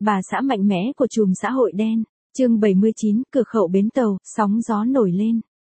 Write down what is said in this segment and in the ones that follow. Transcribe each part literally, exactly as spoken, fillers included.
Bà xã mạnh mẽ của chùm xã hội đen. Chương bảy mươi chín, cửa khẩu bến tàu, sóng gió nổi lên.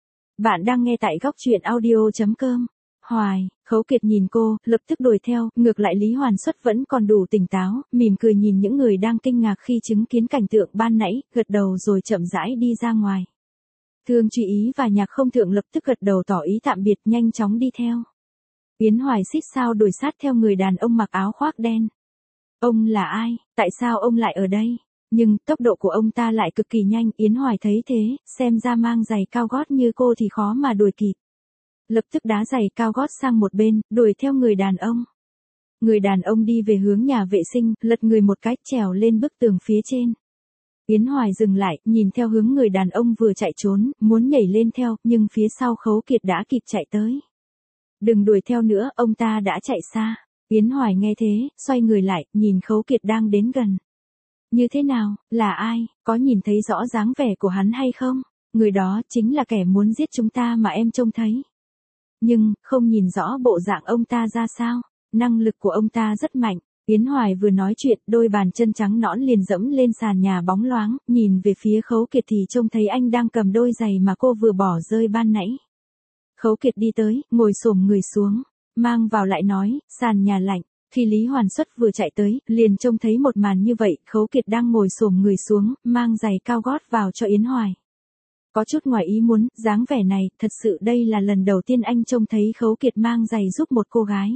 Bạn đang nghe tại góc truyện audio chấm com. Hoài, Khấu Kiệt nhìn cô, lập tức đuổi theo, ngược lại Lý Hoàn Xuất vẫn còn đủ tỉnh táo, mỉm cười nhìn những người đang kinh ngạc khi chứng kiến cảnh tượng ban nãy, gật đầu rồi chậm rãi đi ra ngoài. Thương Truy Ý và Nhạc Không Thượng lập tức gật đầu tỏ ý tạm biệt, nhanh chóng đi theo. Yến Hoài xít sao đuổi sát theo người đàn ông mặc áo khoác đen. Ông là ai, tại sao ông lại ở đây? Nhưng tốc độ của ông ta lại cực kỳ nhanh, Yến Hoài thấy thế, xem ra mang giày cao gót như cô thì khó mà đuổi kịp. Lập tức đá giày cao gót sang một bên, đuổi theo người đàn ông. Người đàn ông đi về hướng nhà vệ sinh, lật người một cái, trèo lên bức tường phía trên. Yến Hoài dừng lại, nhìn theo hướng người đàn ông vừa chạy trốn, muốn nhảy lên theo, nhưng phía sau Khấu Kiệt đã kịp chạy tới. Đừng đuổi theo nữa, ông ta đã chạy xa. Yến Hoài nghe thế, xoay người lại, nhìn Khấu Kiệt đang đến gần. Như thế nào, là ai, có nhìn thấy rõ dáng vẻ của hắn hay không? Người đó chính là kẻ muốn giết chúng ta mà em trông thấy. Nhưng, không nhìn rõ bộ dạng ông ta ra sao, năng lực của ông ta rất mạnh. Yến Hoài vừa nói chuyện, đôi bàn chân trắng nõn liền dẫm lên sàn nhà bóng loáng, nhìn về phía Khấu Kiệt thì trông thấy anh đang cầm đôi giày mà cô vừa bỏ rơi ban nãy. Khấu Kiệt đi tới, ngồi xổm người xuống, mang vào lại nói, sàn nhà lạnh. Khi Lý Hoàn Xuất vừa chạy tới, liền trông thấy một màn như vậy, Khấu Kiệt đang ngồi xổm người xuống, mang giày cao gót vào cho Yến Hoài. Có chút ngoài ý muốn, dáng vẻ này, thật sự đây là lần đầu tiên anh trông thấy Khấu Kiệt mang giày giúp một cô gái.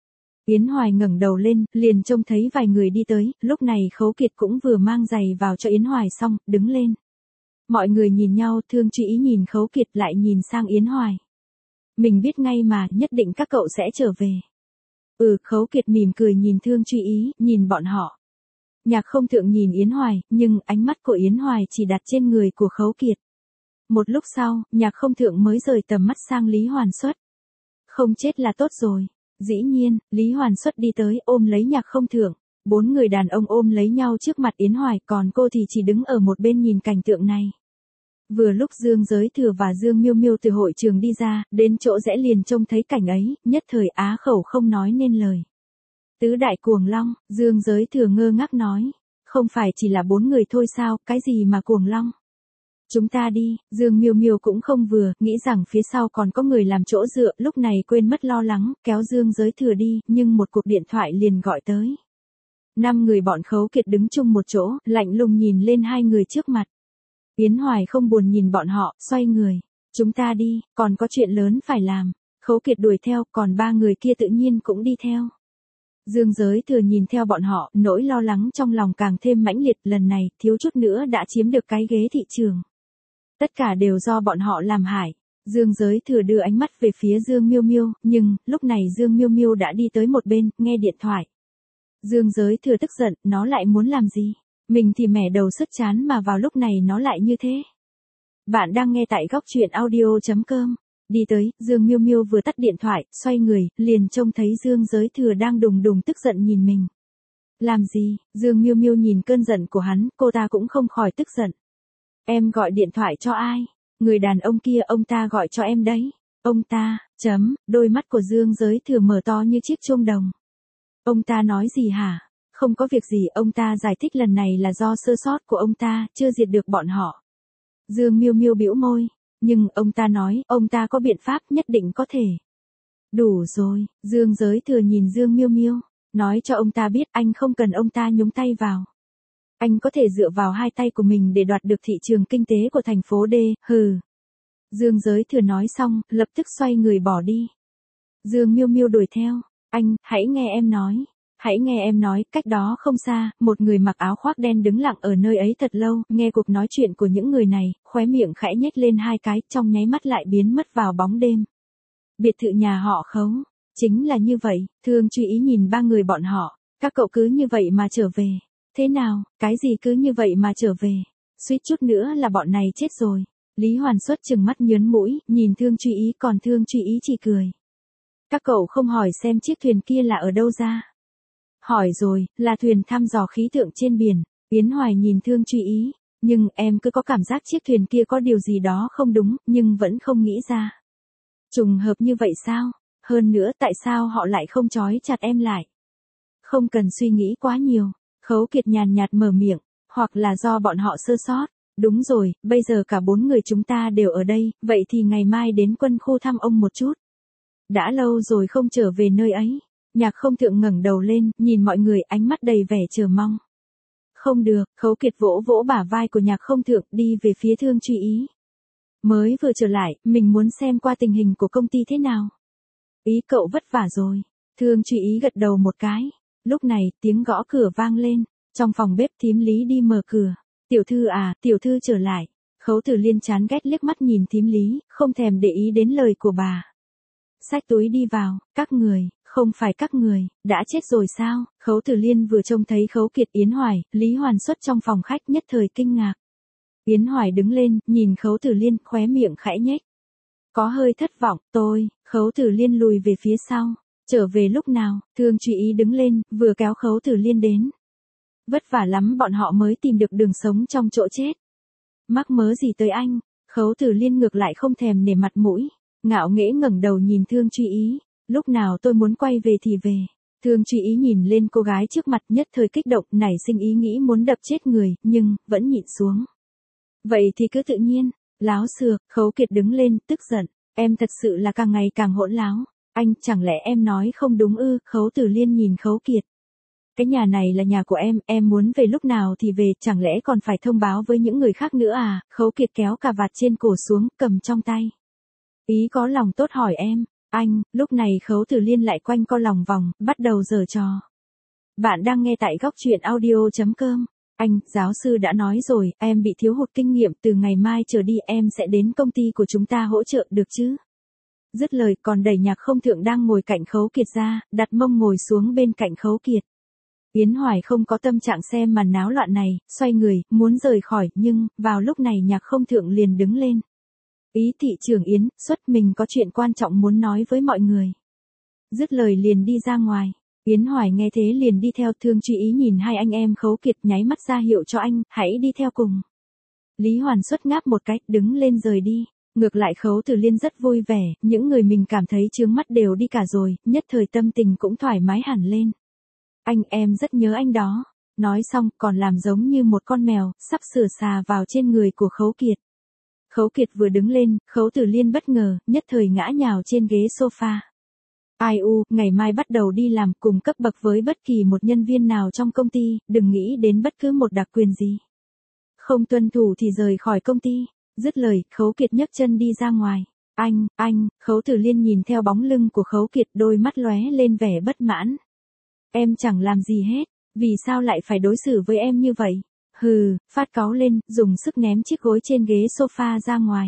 Yến Hoài ngẩng đầu lên, liền trông thấy vài người đi tới, lúc này Khấu Kiệt cũng vừa mang giày vào cho Yến Hoài xong, đứng lên. Mọi người nhìn nhau, Thương Truy Ý nhìn Khấu Kiệt lại nhìn sang Yến Hoài. Mình biết ngay mà, nhất định các cậu sẽ trở về. Ừ, Khấu Kiệt mỉm cười nhìn Thương Truy Ý, nhìn bọn họ. Nhạc Không Thượng nhìn Yến Hoài, nhưng ánh mắt của Yến Hoài chỉ đặt trên người của Khấu Kiệt. Một lúc sau, Nhạc Không Thượng mới rời tầm mắt sang Lý Hoàn Xuất. Không chết là tốt rồi. Dĩ nhiên, Lý Hoàn Xuất đi tới ôm lấy Nhạc Không Thượng. Bốn người đàn ông ôm lấy nhau trước mặt Yến Hoài, còn cô thì chỉ đứng ở một bên nhìn cảnh tượng này. Vừa lúc Dương Giới Thừa và Dương Miêu Miêu từ hội trường đi ra, đến chỗ rẽ liền trông thấy cảnh ấy, nhất thời á khẩu không nói nên lời. Tứ đại cuồng long, Dương Giới Thừa ngơ ngác nói, không phải chỉ là bốn người thôi sao, cái gì mà cuồng long? Chúng ta đi, Dương Miêu Miêu cũng không vừa, nghĩ rằng phía sau còn có người làm chỗ dựa, lúc này quên mất lo lắng, kéo Dương Giới Thừa đi, nhưng một cuộc điện thoại liền gọi tới. Năm người bọn Khấu Kiệt đứng chung một chỗ, lạnh lùng nhìn lên hai người trước mặt. Yến Hoài không buồn nhìn bọn họ, xoay người. Chúng ta đi, còn có chuyện lớn phải làm. Khấu Kiệt đuổi theo, còn ba người kia tự nhiên cũng đi theo. Dương Giới Thừa nhìn theo bọn họ, nỗi lo lắng trong lòng càng thêm mãnh liệt, lần này, thiếu chút nữa đã chiếm được cái ghế thị trường. Tất cả đều do bọn họ làm hại. Dương Giới Thừa đưa ánh mắt về phía Dương Miêu Miêu, nhưng, lúc này Dương Miêu Miêu đã đi tới một bên, nghe điện thoại. Dương Giới Thừa tức giận, nó lại muốn làm gì? Mình thì mẻ đầu sứt chán mà vào lúc này nó lại như thế. Bạn đang nghe tại góc truyện audio chấm com. Đi tới, Dương Miêu Miêu vừa tắt điện thoại, xoay người, liền trông thấy Dương Giới Thừa đang đùng đùng tức giận nhìn mình. Làm gì? Dương Miêu Miêu nhìn cơn giận của hắn, cô ta cũng không khỏi tức giận. Em gọi điện thoại cho ai? Người đàn ông kia, ông ta gọi cho em đấy. Ông ta, chấm, đôi mắt của Dương Giới Thừa mở to như chiếc chuông đồng. Ông ta nói gì hả? Không có việc gì, ông ta giải thích lần này là do sơ sót của ông ta, chưa diệt được bọn họ. Dương Miêu Miêu bĩu môi, nhưng ông ta nói, ông ta có biện pháp, nhất định có thể. Đủ rồi, Dương Giới Thừa nhìn Dương Miêu Miêu, nói cho ông ta biết anh không cần ông ta nhúng tay vào. Anh có thể dựa vào hai tay của mình để đoạt được thị trường kinh tế của thành phố D, hừ. Dương Giới Thừa nói xong, lập tức xoay người bỏ đi. Dương Miêu Miêu đuổi theo, anh, hãy nghe em nói. Hãy nghe em nói, cách đó không xa, một người mặc áo khoác đen đứng lặng ở nơi ấy thật lâu, nghe cuộc nói chuyện của những người này, khóe miệng khẽ nhếch lên hai cái, trong nháy mắt lại biến mất vào bóng đêm. Biệt thự nhà họ Khấu, chính là như vậy, Thương Truy Ý nhìn ba người bọn họ, các cậu cứ như vậy mà trở về. Thế nào, cái gì cứ như vậy mà trở về, suýt chút nữa là bọn này chết rồi. Lý Hoàn Xuất trừng mắt nhớn mũi, nhìn Thương Truy Ý, còn Thương Truy Ý chỉ cười. Các cậu không hỏi xem chiếc thuyền kia là ở đâu ra? Hỏi rồi, là thuyền thăm dò khí tượng trên biển. Yến Hoài nhìn Thương Truy Ý, nhưng em cứ có cảm giác chiếc thuyền kia có điều gì đó không đúng, nhưng vẫn không nghĩ ra. Trùng hợp như vậy sao? Hơn nữa tại sao họ lại không trói chặt em lại? Không cần suy nghĩ quá nhiều. Khấu Kiệt nhàn nhạt mở miệng, hoặc là do bọn họ sơ sót. Đúng rồi, bây giờ cả bốn người chúng ta đều ở đây, vậy thì ngày mai đến quân khu thăm ông một chút. Đã lâu rồi không trở về nơi ấy. Nhạc Không Thượng ngẩng đầu lên, nhìn mọi người ánh mắt đầy vẻ chờ mong. Không được, Khấu Kiệt vỗ vỗ bả vai của Nhạc Không Thượng đi về phía Thương Truy Ý. Mới vừa trở lại, mình muốn xem qua tình hình của công ty thế nào. Ý cậu vất vả rồi. Thương Truy Ý gật đầu một cái. Lúc này, tiếng gõ cửa vang lên. Trong phòng bếp thím Lý đi mở cửa. Tiểu thư à, tiểu thư trở lại. Khấu Tử Liên chán ghét liếc mắt nhìn thím Lý, không thèm để ý đến lời của bà. Xách túi đi vào, các người, không phải các người, đã chết rồi sao? Khấu Tử Liên vừa trông thấy Khấu Kiệt, Yến Hoài, Lý Hoàn Xuất trong phòng khách nhất thời kinh ngạc. Yến Hoài đứng lên, nhìn Khấu Tử Liên, khóe miệng khẽ nhếch. Có hơi thất vọng, tôi, Khấu Tử Liên lùi về phía sau. Trở về lúc nào? Thương Truy Ý đứng lên, vừa kéo Khấu Tử Liên đến. Vất vả lắm bọn họ mới tìm được đường sống trong chỗ chết. Mắc mớ gì tới anh? Khấu Tử Liên ngược lại không thèm nể mặt mũi. Ngạo nghễ ngẩng đầu nhìn Thương Truy Ý. Lúc nào tôi muốn quay về thì về. Thương Truy Ý nhìn lên cô gái trước mặt nhất thời kích động, nảy sinh ý nghĩ muốn đập chết người, nhưng, vẫn nhịn xuống. Vậy thì cứ tự nhiên. Láo xược, Khấu Kiệt đứng lên, tức giận. Em thật sự là càng ngày càng hỗn láo. Anh, chẳng lẽ em nói không đúng ư? Khấu Tử Liên nhìn Khấu Kiệt. Cái nhà này là nhà của em, em muốn về lúc nào thì về, chẳng lẽ còn phải thông báo với những người khác nữa à? Khấu Kiệt kéo cà vạt trên cổ xuống, cầm trong tay. Ý có lòng tốt hỏi em. Anh, lúc này Khấu Tử Liên lại quanh co lòng vòng, bắt đầu giở trò. Bạn đang nghe tại góc truyện audio.com. Anh, giáo sư đã nói rồi, em bị thiếu hụt kinh nghiệm, từ ngày mai trở đi em sẽ đến công ty của chúng ta hỗ trợ được chứ? Dứt lời còn đẩy Nhạc Không Thượng đang ngồi cạnh Khấu Kiệt ra, đặt mông ngồi xuống bên cạnh Khấu Kiệt. Yến Hoài không có tâm trạng xem màn náo loạn này, xoay người, muốn rời khỏi, nhưng, vào lúc này Nhạc Không Thượng liền đứng lên. Ý thị trưởng Yến, Xuất, mình có chuyện quan trọng muốn nói với mọi người. Dứt lời liền đi ra ngoài. Yến Hoài nghe thế liền đi theo. Thương Truy Ý nhìn hai anh em Khấu Kiệt nháy mắt ra hiệu cho anh, hãy đi theo cùng. Lý Hoàn Xuất ngáp một cái, đứng lên rời đi. Ngược lại Khấu Tử Liên rất vui vẻ, những người mình cảm thấy chướng mắt đều đi cả rồi, nhất thời tâm tình cũng thoải mái hẳn lên. Anh, em rất nhớ anh đó. Nói xong, còn làm giống như một con mèo, sắp sửa xà vào trên người của Khấu Kiệt. Khấu Kiệt vừa đứng lên, Khấu Tử Liên bất ngờ, nhất thời ngã nhào trên ghế sofa. Ai u, ngày mai bắt đầu đi làm, cùng cấp bậc với bất kỳ một nhân viên nào trong công ty, đừng nghĩ đến bất cứ một đặc quyền gì. Không tuân thủ thì rời khỏi công ty. Dứt lời, Khấu Kiệt nhấc chân đi ra ngoài. Anh, anh, Khấu Tử Liên nhìn theo bóng lưng của Khấu Kiệt, đôi mắt lóe lên vẻ bất mãn. Em chẳng làm gì hết, vì sao lại phải đối xử với em như vậy? Hừ, phát cáu lên, dùng sức ném chiếc gối trên ghế sofa ra ngoài.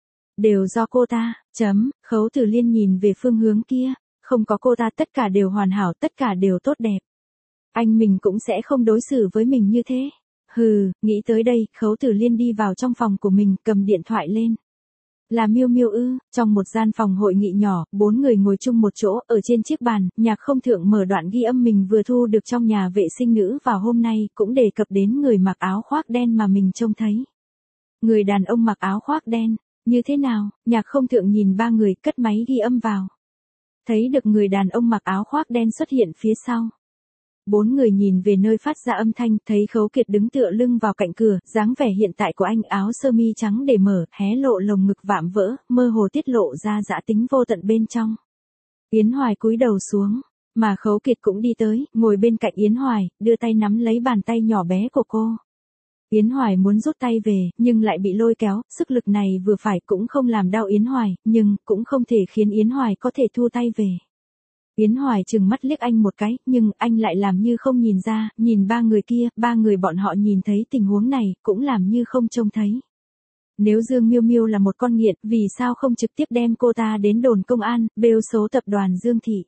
Đều do cô ta, chấm, Khấu Tử Liên nhìn về phương hướng kia, không có cô ta tất cả đều hoàn hảo, tất cả đều tốt đẹp. Anh mình cũng sẽ không đối xử với mình như thế. Hừ, nghĩ tới đây, Khấu Tử Liên đi vào trong phòng của mình, cầm điện thoại lên. Là Miêu Miêu ư? Trong một gian phòng hội nghị nhỏ, bốn người ngồi chung một chỗ, ở trên chiếc bàn, Nhạc Không Thượng mở đoạn ghi âm mình vừa thu được trong nhà vệ sinh nữ vào hôm nay, cũng đề cập đến người mặc áo khoác đen mà mình trông thấy. Người đàn ông mặc áo khoác đen, như thế nào? Nhạc Không Thượng nhìn ba người, cất máy ghi âm vào. Thấy được người đàn ông mặc áo khoác đen xuất hiện phía sau. Bốn người nhìn về nơi phát ra âm thanh, thấy Khấu Kiệt đứng tựa lưng vào cạnh cửa, dáng vẻ hiện tại của anh, áo sơ mi trắng để mở, hé lộ lồng ngực vạm vỡ, mơ hồ tiết lộ ra dã tính vô tận bên trong. Yến Hoài cúi đầu xuống, mà Khấu Kiệt cũng đi tới, ngồi bên cạnh Yến Hoài, đưa tay nắm lấy bàn tay nhỏ bé của cô. Yến Hoài muốn rút tay về, nhưng lại bị lôi kéo, sức lực này vừa phải cũng không làm đau Yến Hoài, nhưng cũng không thể khiến Yến Hoài có thể thu tay về. Yến Hoài trừng mắt liếc anh một cái, nhưng anh lại làm như không nhìn ra, nhìn ba người kia, ba người bọn họ nhìn thấy tình huống này, cũng làm như không trông thấy. Nếu Dương Miêu Miêu là một con nghiện, vì sao không trực tiếp đem cô ta đến đồn công an, bêu xấu tập đoàn Dương Thị?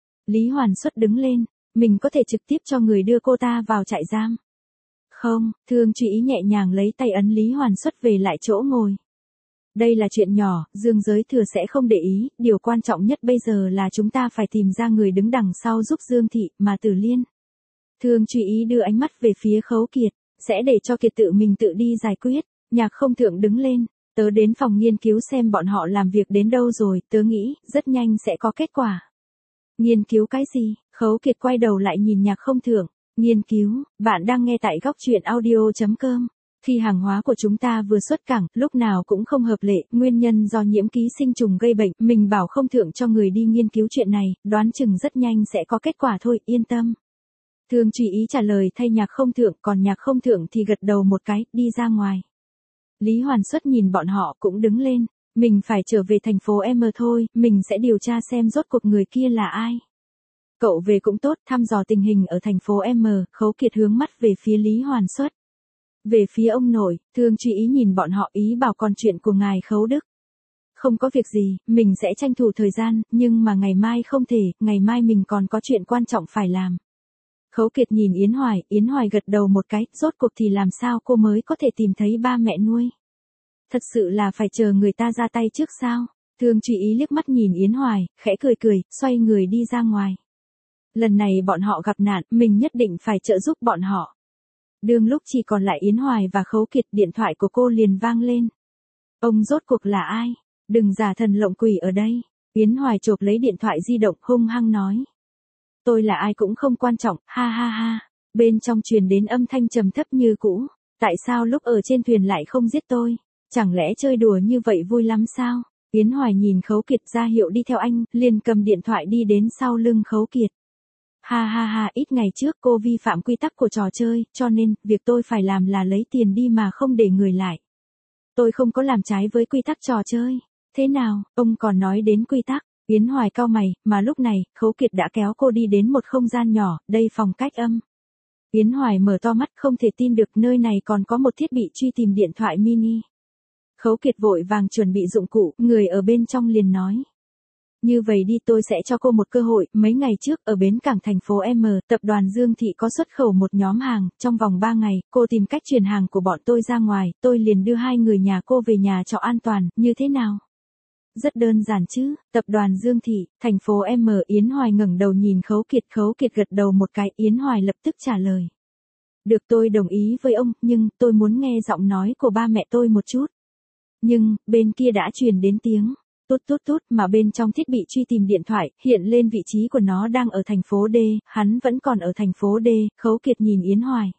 Lý Hoàn Xuất đứng lên, mình có thể trực tiếp cho người đưa cô ta vào trại giam. Không, Thương Truy Ý nhẹ nhàng lấy tay ấn Lý Hoàn Xuất về lại chỗ ngồi. Đây là chuyện nhỏ, Dương Giới Thừa sẽ không để ý, điều quan trọng nhất bây giờ là chúng ta phải tìm ra người đứng đằng sau giúp Dương Thị, mà Tử Liên. Thương Truy Ý đưa ánh mắt về phía Khấu Kiệt, sẽ để cho Kiệt tự mình tự đi giải quyết. Nhạc Không Thượng đứng lên, tớ đến phòng nghiên cứu xem bọn họ làm việc đến đâu rồi, tớ nghĩ, rất nhanh sẽ có kết quả. Nghiên cứu cái gì? Khấu Kiệt quay đầu lại nhìn Nhạc Không Thượng, Nghiên cứu, bạn đang nghe tại góc chuyện audio chấm com. Khi hàng hóa của chúng ta vừa xuất cảng, lúc nào cũng không hợp lệ, nguyên nhân do nhiễm ký sinh trùng gây bệnh, mình bảo không thượng cho người đi nghiên cứu chuyện này, đoán chừng rất nhanh sẽ có kết quả thôi, yên tâm. Thương Truy Ý trả lời thay Nhạc Không Thượng, còn Nhạc Không Thượng thì gật đầu một cái, đi ra ngoài. Lý Hoàn Xuất nhìn bọn họ cũng đứng lên, mình phải trở về thành phố M thôi, mình sẽ điều tra xem rốt cuộc người kia là ai. Cậu về cũng tốt, thăm dò tình hình ở thành phố M, Khấu Kiệt hướng mắt về phía Lý Hoàn Xuất. Về phía ông nội, Thương Truy Ý nhìn bọn họ ý bảo còn chuyện của ngài Khấu Đức. Không có việc gì, mình sẽ tranh thủ thời gian, nhưng mà ngày mai không thể, ngày mai mình còn có chuyện quan trọng phải làm. Khấu Kiệt nhìn Yến Hoài, Yến Hoài gật đầu một cái, rốt cuộc thì làm sao cô mới có thể tìm thấy ba mẹ nuôi. Thật sự là phải chờ người ta ra tay trước sao? Thương Truy Ý liếc mắt nhìn Yến Hoài, khẽ cười cười, xoay người đi ra ngoài. Lần này bọn họ gặp nạn, mình nhất định phải trợ giúp bọn họ. Đương lúc chỉ còn lại Yến Hoài và Khấu Kiệt, điện thoại của cô liền vang lên. Ông rốt cuộc là ai? Đừng giả thần lộng quỷ ở đây. Yến Hoài chộp lấy điện thoại di động hung hăng nói. Tôi là ai cũng không quan trọng, ha ha ha. Bên trong truyền đến âm thanh trầm thấp như cũ. Tại sao lúc ở trên thuyền lại không giết tôi? Chẳng lẽ chơi đùa như vậy vui lắm sao? Yến Hoài nhìn Khấu Kiệt ra hiệu đi theo anh, liền cầm điện thoại đi đến sau lưng Khấu Kiệt. Ha ha ha, ít ngày trước cô vi phạm quy tắc của trò chơi, cho nên, việc tôi phải làm là lấy tiền đi mà không để người lại. Tôi không có làm trái với quy tắc trò chơi. Thế nào, ông còn nói đến quy tắc? Yến Hoài cau mày, mà lúc này, Khấu Kiệt đã kéo cô đi đến một không gian nhỏ, đây phòng cách âm. Yến Hoài mở to mắt không thể tin được nơi này còn có một thiết bị truy tìm điện thoại mini. Khấu Kiệt vội vàng chuẩn bị dụng cụ, người ở bên trong liền nói. Như vậy đi, tôi sẽ cho cô một cơ hội, mấy ngày trước ở bến cảng thành phố M, tập đoàn Dương Thị có xuất khẩu một nhóm hàng, trong vòng ba ngày, cô tìm cách chuyển hàng của bọn tôi ra ngoài, tôi liền đưa hai người nhà cô về nhà trọ an toàn, như thế nào? Rất đơn giản chứ, tập đoàn Dương Thị, thành phố M. Yến Hoài ngẩng đầu nhìn Khấu Kiệt, Khấu Kiệt gật đầu một cái, Yến Hoài lập tức trả lời. Được, tôi đồng ý với ông, nhưng tôi muốn nghe giọng nói của ba mẹ tôi một chút. Nhưng, bên kia đã truyền đến tiếng. Tút tút tút, mà bên trong thiết bị truy tìm điện thoại, hiện lên vị trí của nó đang ở thành phố D, hắn vẫn còn ở thành phố D, Khấu Kiệt nhìn Yến Hoài.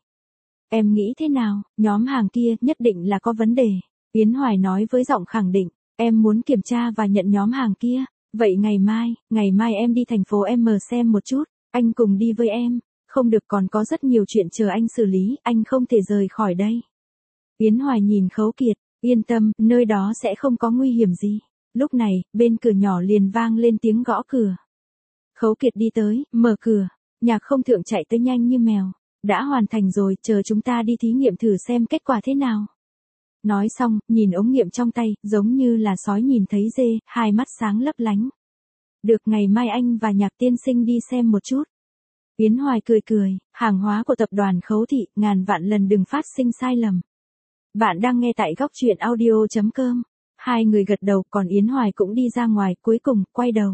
Em nghĩ thế nào, nhóm hàng kia nhất định là có vấn đề. Yến Hoài nói với giọng khẳng định, em muốn kiểm tra và nhận nhóm hàng kia, vậy ngày mai, ngày mai em đi thành phố M xem một chút, anh cùng đi với em, không được, còn có rất nhiều chuyện chờ anh xử lý, anh không thể rời khỏi đây. Yến Hoài nhìn Khấu Kiệt, yên tâm, nơi đó sẽ không có nguy hiểm gì. Lúc này, bên cửa nhỏ liền vang lên tiếng gõ cửa. Khấu Kiệt đi tới, mở cửa. Nhạc Không Thượng chạy tới nhanh như mèo. Đã hoàn thành rồi, chờ chúng ta đi thí nghiệm thử xem kết quả thế nào. Nói xong, nhìn ống nghiệm trong tay, giống như là sói nhìn thấy dê, hai mắt sáng lấp lánh. Được, ngày mai anh và Nhạc tiên sinh đi xem một chút. Yến Hoài cười cười, hàng hóa của tập đoàn Khấu Thị, ngàn vạn lần đừng phát sinh sai lầm. Bạn đang nghe tại góc chuyện audio chấm com. Hai người gật đầu, còn Yến Hoài cũng đi ra ngoài, cuối cùng, quay đầu.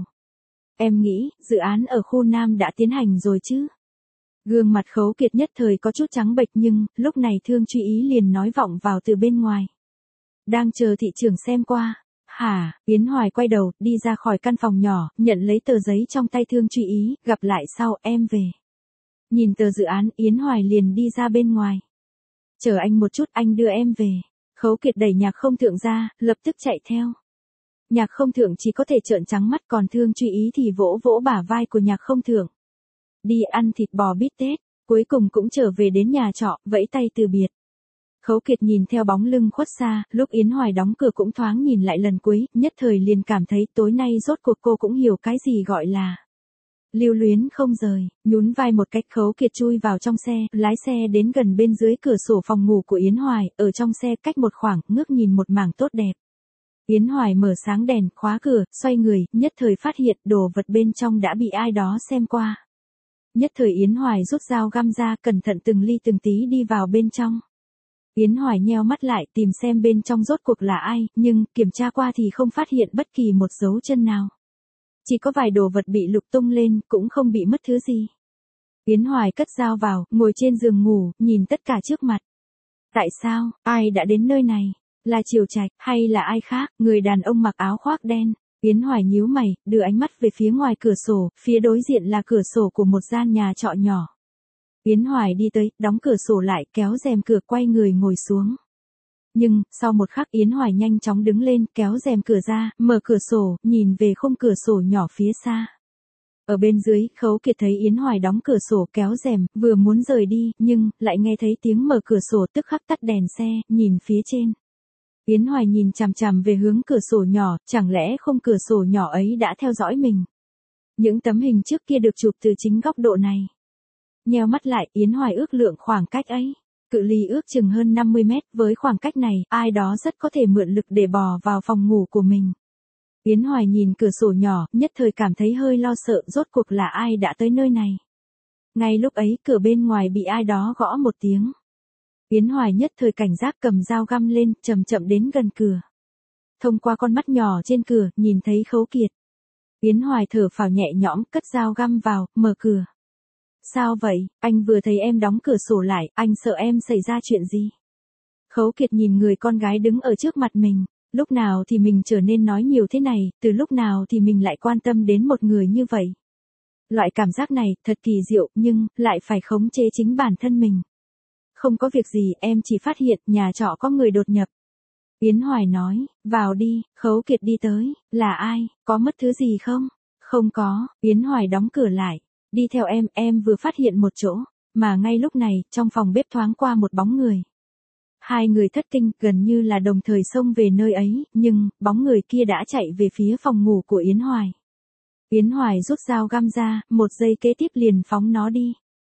Em nghĩ, dự án ở khu Nam đã tiến hành rồi chứ? Gương mặt Khấu Kiệt nhất thời có chút trắng bệch, nhưng, lúc này Thương Truy Ý liền nói vọng vào từ bên ngoài. Đang chờ thị trưởng xem qua. Hả? Yến Hoài quay đầu, đi ra khỏi căn phòng nhỏ, nhận lấy tờ giấy trong tay Thương Truy Ý, gặp lại sau, em về. Nhìn tờ dự án, Yến Hoài liền đi ra bên ngoài. Chờ anh một chút, anh đưa em về. Khấu Kiệt đẩy Nhạc Không Thượng ra, lập tức chạy theo. Nhạc Không Thượng chỉ có thể trợn trắng mắt, còn Thương Truy Ý thì vỗ vỗ bả vai của Nhạc Không Thượng. Đi ăn thịt bò bít tết, cuối cùng cũng trở về đến nhà trọ, vẫy tay từ biệt. Khấu Kiệt nhìn theo bóng lưng khuất xa, lúc Yến Hoài đóng cửa cũng thoáng nhìn lại lần cuối, nhất thời liền cảm thấy tối nay rốt cuộc cô cũng hiểu cái gì gọi là lưu luyến không rời. Nhún vai một cách, Khấu Kiệt chui vào trong xe, lái xe đến gần bên dưới cửa sổ phòng ngủ của Yến Hoài, ở trong xe cách một khoảng, ngước nhìn một mảng tốt đẹp. Yến Hoài mở sáng đèn, khóa cửa, xoay người, nhất thời phát hiện đồ vật bên trong đã bị ai đó xem qua. Nhất thời Yến Hoài rút dao găm ra, cẩn thận từng ly từng tí đi vào bên trong. Yến Hoài nheo mắt lại, tìm xem bên trong rốt cuộc là ai, nhưng, kiểm tra qua thì không phát hiện bất kỳ một dấu chân nào. Chỉ có vài đồ vật bị lục tung lên, cũng không bị mất thứ gì. Yến Hoài cất dao vào, ngồi trên giường ngủ, nhìn tất cả trước mặt. Tại sao, ai đã đến nơi này? Là Triều Trạch, hay là ai khác? Người đàn ông mặc áo khoác đen. Yến Hoài nhíu mày, đưa ánh mắt về phía ngoài cửa sổ, phía đối diện là cửa sổ của một gian nhà trọ nhỏ. Yến Hoài đi tới, đóng cửa sổ lại, kéo rèm cửa quay người ngồi xuống. Nhưng, sau một khắc Yến Hoài nhanh chóng đứng lên, kéo rèm cửa ra, mở cửa sổ, nhìn về khung cửa sổ nhỏ phía xa. Ở bên dưới, Khấu Kiệt thấy Yến Hoài đóng cửa sổ kéo rèm, vừa muốn rời đi, nhưng, lại nghe thấy tiếng mở cửa sổ tức khắc tắt đèn xe, nhìn phía trên. Yến Hoài nhìn chằm chằm về hướng cửa sổ nhỏ, chẳng lẽ khung cửa sổ nhỏ ấy đã theo dõi mình. Những tấm hình trước kia được chụp từ chính góc độ này. Nheo mắt lại, Yến Hoài ước lượng khoảng cách ấy. Cự ly ước chừng hơn năm mươi mét, với khoảng cách này, ai đó rất có thể mượn lực để bò vào phòng ngủ của mình. Yến Hoài nhìn cửa sổ nhỏ, nhất thời cảm thấy hơi lo sợ, rốt cuộc là ai đã tới nơi này. Ngay lúc ấy, cửa bên ngoài bị ai đó gõ một tiếng. Yến Hoài nhất thời cảnh giác cầm dao găm lên, chậm chậm đến gần cửa. Thông qua con mắt nhỏ trên cửa, nhìn thấy Khấu Kiệt. Yến Hoài thở phào nhẹ nhõm, cất dao găm vào, mở cửa. Sao vậy, anh vừa thấy em đóng cửa sổ lại, anh sợ em xảy ra chuyện gì? Khấu Kiệt nhìn người con gái đứng ở trước mặt mình. Lúc nào thì mình trở nên nói nhiều thế này, từ lúc nào thì mình lại quan tâm đến một người như vậy. Loại cảm giác này, thật kỳ diệu, nhưng, lại phải khống chế chính bản thân mình. Không có việc gì, em chỉ phát hiện, nhà trọ có người đột nhập. Yến Hoài nói, vào đi, Khấu Kiệt đi tới, là ai, có mất thứ gì không? Không có, Yến Hoài đóng cửa lại, đi theo em, em vừa phát hiện một chỗ, mà ngay lúc này, trong phòng bếp thoáng qua một bóng người. Hai người thất kinh, gần như là đồng thời xông về nơi ấy, nhưng, bóng người kia đã chạy về phía phòng ngủ của Yến Hoài. Yến Hoài rút dao găm ra, một giây kế tiếp liền phóng nó đi.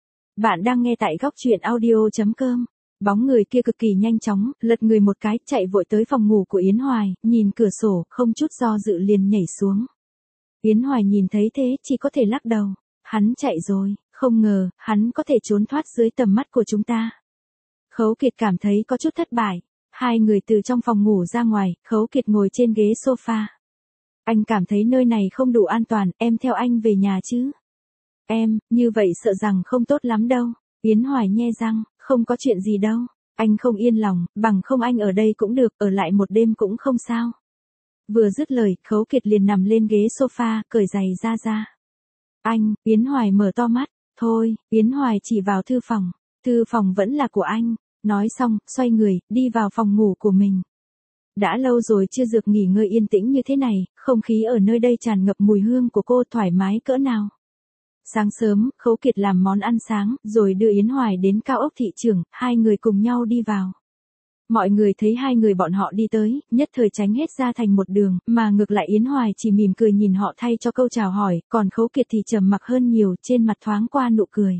Bạn đang nghe tại góc truyện audio chấm com. Bóng người kia cực kỳ nhanh chóng, lật người một cái, chạy vội tới phòng ngủ của Yến Hoài, nhìn cửa sổ, không chút do dự liền nhảy xuống. Yến Hoài nhìn thấy thế, chỉ có thể lắc đầu. Hắn chạy rồi, không ngờ, hắn có thể trốn thoát dưới tầm mắt của chúng ta. Khấu Kiệt cảm thấy có chút thất bại. Hai người từ trong phòng ngủ ra ngoài, Khấu Kiệt ngồi trên ghế sofa. Anh cảm thấy nơi này không đủ an toàn, em theo anh về nhà chứ? Em, như vậy sợ rằng không tốt lắm đâu. Yến Hoài nhe răng, không có chuyện gì đâu. Anh không yên lòng, bằng không anh ở đây cũng được, ở lại một đêm cũng không sao. Vừa dứt lời, Khấu Kiệt liền nằm lên ghế sofa, cởi giày ra ra. Anh, Yến Hoài mở to mắt. Thôi, Yến Hoài chỉ vào thư phòng. Thư phòng vẫn là của anh. Nói xong, xoay người, đi vào phòng ngủ của mình. Đã lâu rồi chưa được nghỉ ngơi yên tĩnh như thế này, không khí ở nơi đây tràn ngập mùi hương của cô thoải mái cỡ nào. Sáng sớm, Khấu Kiệt làm món ăn sáng, rồi đưa Yến Hoài đến cao ốc thị trưởng, hai người cùng nhau đi vào. Mọi người thấy hai người bọn họ đi tới, nhất thời tránh hết ra thành một đường, mà ngược lại Yến Hoài chỉ mỉm cười nhìn họ thay cho câu chào hỏi, còn Khấu Kiệt thì trầm mặc hơn nhiều, trên mặt thoáng qua nụ cười.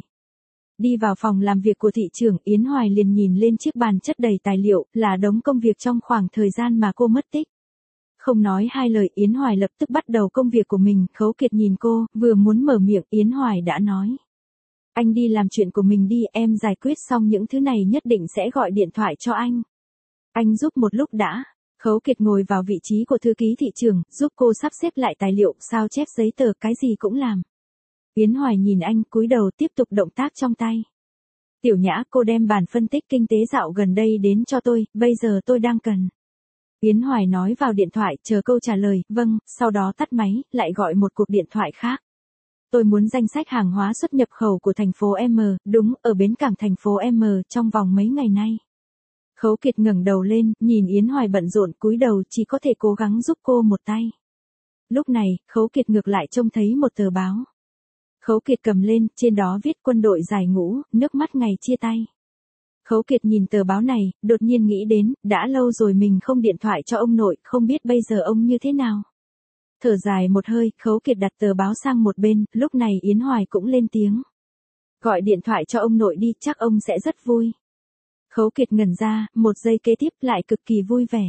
Đi vào phòng làm việc của thị trưởng, Yến Hoài liền nhìn lên chiếc bàn chất đầy tài liệu, là đống công việc trong khoảng thời gian mà cô mất tích. Không nói hai lời, Yến Hoài lập tức bắt đầu công việc của mình, Khấu Kiệt nhìn cô, vừa muốn mở miệng, Yến Hoài đã nói. Anh đi làm chuyện của mình đi, em giải quyết xong những thứ này nhất định sẽ gọi điện thoại cho anh. Anh giúp một lúc đã. Khấu Kiệt ngồi vào vị trí của thư ký thị trưởng, giúp cô sắp xếp lại tài liệu, sao chép giấy tờ, cái gì cũng làm. Yến Hoài nhìn anh, cúi đầu tiếp tục động tác trong tay. Tiểu Nhã, cô đem bản phân tích kinh tế dạo gần đây đến cho tôi, bây giờ tôi đang cần. Yến Hoài nói vào điện thoại, chờ câu trả lời, vâng, sau đó tắt máy, lại gọi một cuộc điện thoại khác. Tôi muốn danh sách hàng hóa xuất nhập khẩu của thành phố M, đúng, ở bến cảng thành phố M, trong vòng mấy ngày nay. Khấu Kiệt ngẩng đầu lên, nhìn Yến Hoài bận rộn, cúi đầu, chỉ có thể cố gắng giúp cô một tay. Lúc này, Khấu Kiệt ngược lại trông thấy một tờ báo. Khấu Kiệt cầm lên, trên đó viết quân đội giải ngũ, nước mắt ngày chia tay. Khấu Kiệt nhìn tờ báo này, đột nhiên nghĩ đến, đã lâu rồi mình không điện thoại cho ông nội, không biết bây giờ ông như thế nào. Thở dài một hơi, Khấu Kiệt đặt tờ báo sang một bên, lúc này Yến Hoài cũng lên tiếng. Gọi điện thoại cho ông nội đi, chắc ông sẽ rất vui. Khấu Kiệt ngẩn ra, một giây kế tiếp lại cực kỳ vui vẻ.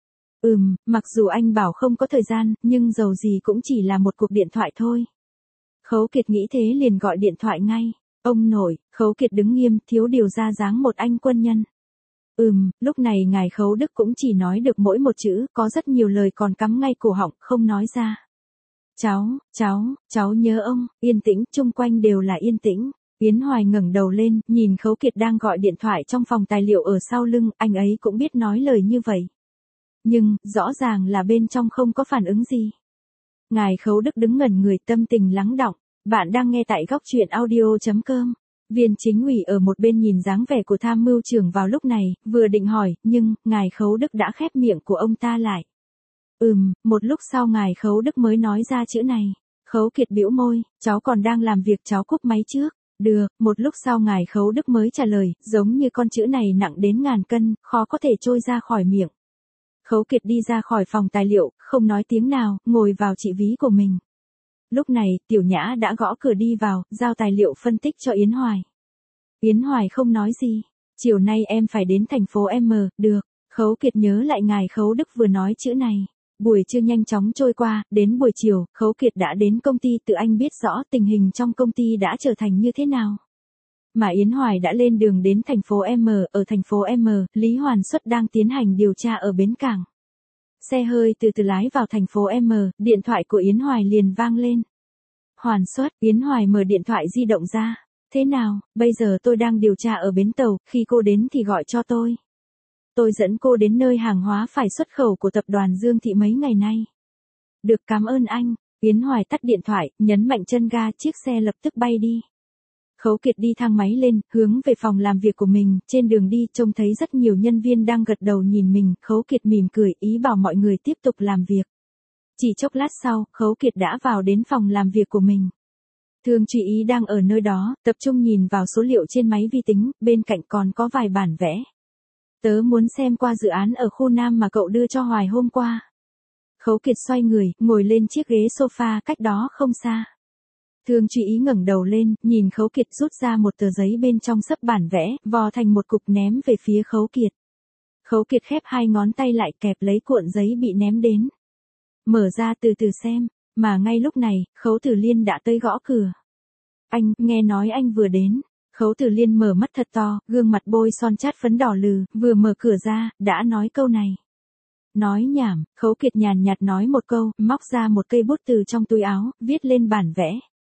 Ừm, mặc dù anh bảo không có thời gian, nhưng dầu gì cũng chỉ là một cuộc điện thoại thôi. Khấu Kiệt nghĩ thế liền gọi điện thoại ngay. Ông nội, Khấu Kiệt đứng nghiêm, thiếu điều ra dáng một anh quân nhân. Ừm, lúc này ngài Khấu Đức cũng chỉ nói được mỗi một chữ, có rất nhiều lời còn cắm ngay cổ họng, không nói ra. Cháu, cháu, cháu nhớ ông, yên tĩnh, chung quanh đều là yên tĩnh. Yến Hoài ngẩng đầu lên, nhìn Khấu Kiệt đang gọi điện thoại trong phòng tài liệu ở sau lưng, anh ấy cũng biết nói lời như vậy. Nhưng, rõ ràng là bên trong không có phản ứng gì. Ngài Khấu Đức đứng ngẩn người, tâm tình lắng đọng. Bạn đang nghe tại góc truyện audio chấm com. Viên chính ủy ở một bên nhìn dáng vẻ của tham mưu trưởng vào lúc này, vừa định hỏi, nhưng, ngài Khấu Đức đã khép miệng của ông ta lại. Ừm, một lúc sau ngài Khấu Đức mới nói ra chữ này. Khấu Kiệt bĩu môi, cháu còn đang làm việc cháu cúp máy trước. Được, một lúc sau ngài Khấu Đức mới trả lời, giống như con chữ này nặng đến ngàn cân, khó có thể trôi ra khỏi miệng. Khấu Kiệt đi ra khỏi phòng tài liệu, không nói tiếng nào, ngồi vào trị ví của mình. Lúc này, Tiểu Nhã đã gõ cửa đi vào, giao tài liệu phân tích cho Yến Hoài. Yến Hoài không nói gì. Chiều nay em phải đến thành phố M, được. Khấu Kiệt nhớ lại ngài Khấu Đức vừa nói chữ này. Buổi trưa nhanh chóng trôi qua, đến buổi chiều, Khấu Kiệt đã đến công ty tự anh biết rõ tình hình trong công ty đã trở thành như thế nào. Mà Yến Hoài đã lên đường đến thành phố M, ở thành phố M, Lý Hoàn Xuất đang tiến hành điều tra ở bến cảng. Xe hơi từ từ lái vào thành phố M, điện thoại của Yến Hoài liền vang lên. Hoàn Xuất, Yến Hoài mở điện thoại di động ra. Thế nào, bây giờ tôi đang điều tra ở bến tàu, khi cô đến thì gọi cho tôi. Tôi dẫn cô đến nơi hàng hóa phải xuất khẩu của tập đoàn Dương Thị mấy ngày nay. Được, cảm ơn anh. Yến Hoài tắt điện thoại, nhấn mạnh chân ga, chiếc xe lập tức bay đi. Khấu Kiệt đi thang máy lên, hướng về phòng làm việc của mình, trên đường đi trông thấy rất nhiều nhân viên đang gật đầu nhìn mình, Khấu Kiệt mỉm cười, ý bảo mọi người tiếp tục làm việc. Chỉ chốc lát sau, Khấu Kiệt đã vào đến phòng làm việc của mình. Thương Truy Ý đang ở nơi đó, tập trung nhìn vào số liệu trên máy vi tính, bên cạnh còn có vài bản vẽ. Tớ muốn xem qua dự án ở khu Nam mà cậu đưa cho Hoài hôm qua. Khấu Kiệt xoay người, ngồi lên chiếc ghế sofa cách đó không xa. Thương Truy Ý ngẩng đầu lên, nhìn Khấu Kiệt rút ra một tờ giấy bên trong sấp bản vẽ, vò thành một cục ném về phía Khấu Kiệt. Khấu Kiệt khép hai ngón tay lại kẹp lấy cuộn giấy bị ném đến. Mở ra từ từ xem, mà ngay lúc này, Khấu Tử Liên đã tới gõ cửa. Anh, nghe nói anh vừa đến. Khấu Tử Liên mở mắt thật to, gương mặt bôi son chát phấn đỏ lừ, vừa mở cửa ra, đã nói câu này. Nói nhảm, Khấu Kiệt nhàn nhạt nói một câu, móc ra một cây bút từ trong túi áo, viết lên bản vẽ.